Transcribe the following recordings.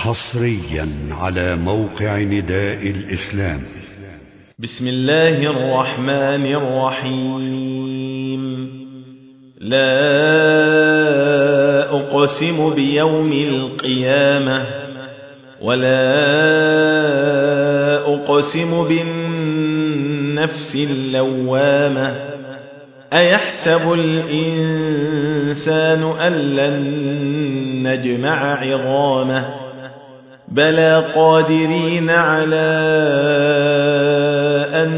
حصريا على موقع نداء الإسلام. بسم الله الرحمن الرحيم. لا أقسم بيوم القيامة ولا أقسم بالنفس اللوامة. أيحسب الإنسان أن لن نجمع عظامه بلى قادرين على أن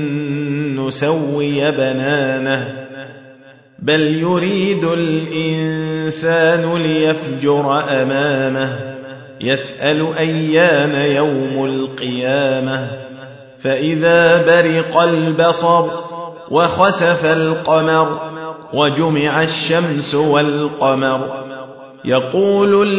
نسوي بنانه بل يريد الإنسان ليفجر أمامه يسأل أيان يوم القيامة فإذا برق البصر وخسف القمر وجمع الشمس والقمر يقول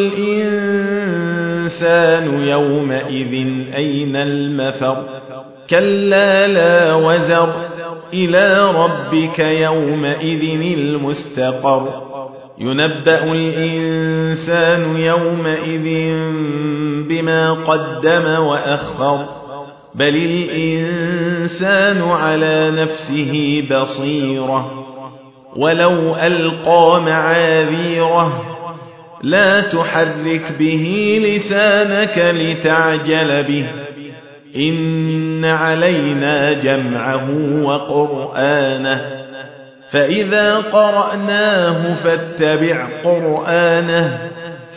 الإنسان يومئذ أين المفر كلا لا وزر إلى ربك يومئذ المستقر ينبأ الإنسان يومئذ بما قدم وأخر بل الإنسان على نفسه بصيرة ولو ألقى معاذيره لا تحرك به لسانك لتعجل به إن علينا جمعه وقرآنه فإذا قرأناه فاتبع قرآنه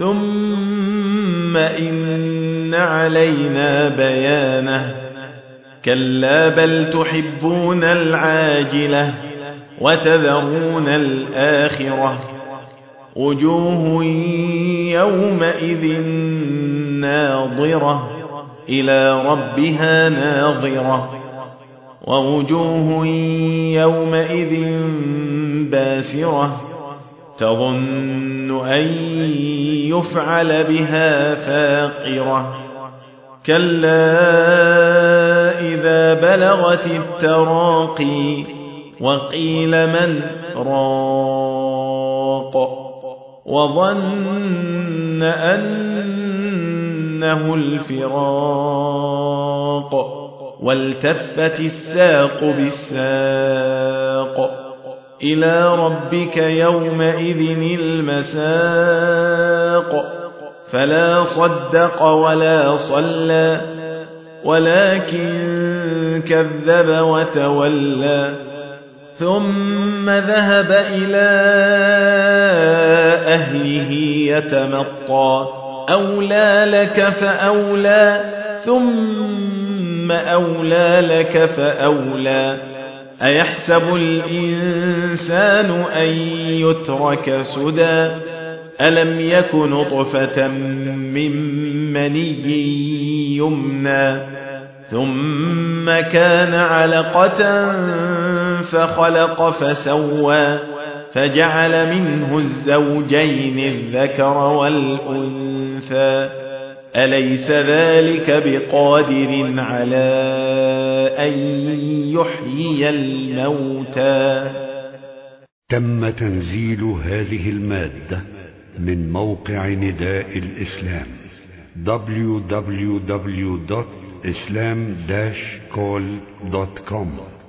ثم إن علينا بيانه كلا بل تحبون العاجلة وتذرون الآخرة وجوه يومئذ ناظرة إلى ربها ناظرة ووجوه يومئذ باسرة تظن أن يفعل بها فاقرة كلا إذا بلغت التراقي وقيل من راق وظن أنه الفراق والتفت الساق بالساق إلى ربك يومئذ المساق فلا صدق ولا صلى ولكن كذب وتولى ثم ذهب إلى أهله يتمطى أولى لك فأولى ثم أولى لك فأولى أيحسب الإنسان أن يترك سدى ألم يك نطفة من مني يمنى ثم كان علقة فخلق فسوى فجعل منه الزوجين الذكر والأنثى أليس ذلك بقادر على أن يحيي الموتى. تم تنزيل هذه المادة من موقع نداء الإسلام www.islam-call.com